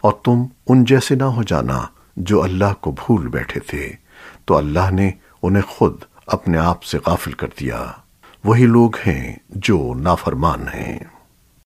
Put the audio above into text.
और तुम उन जैसे ना हो जाना जो अल्लाह को भूल बैठे थे, तो अल्लाह ने उन्हें खुद अपने आप से गाफिल कर दिया। वही लोग हैं जो नाफरमान हैं।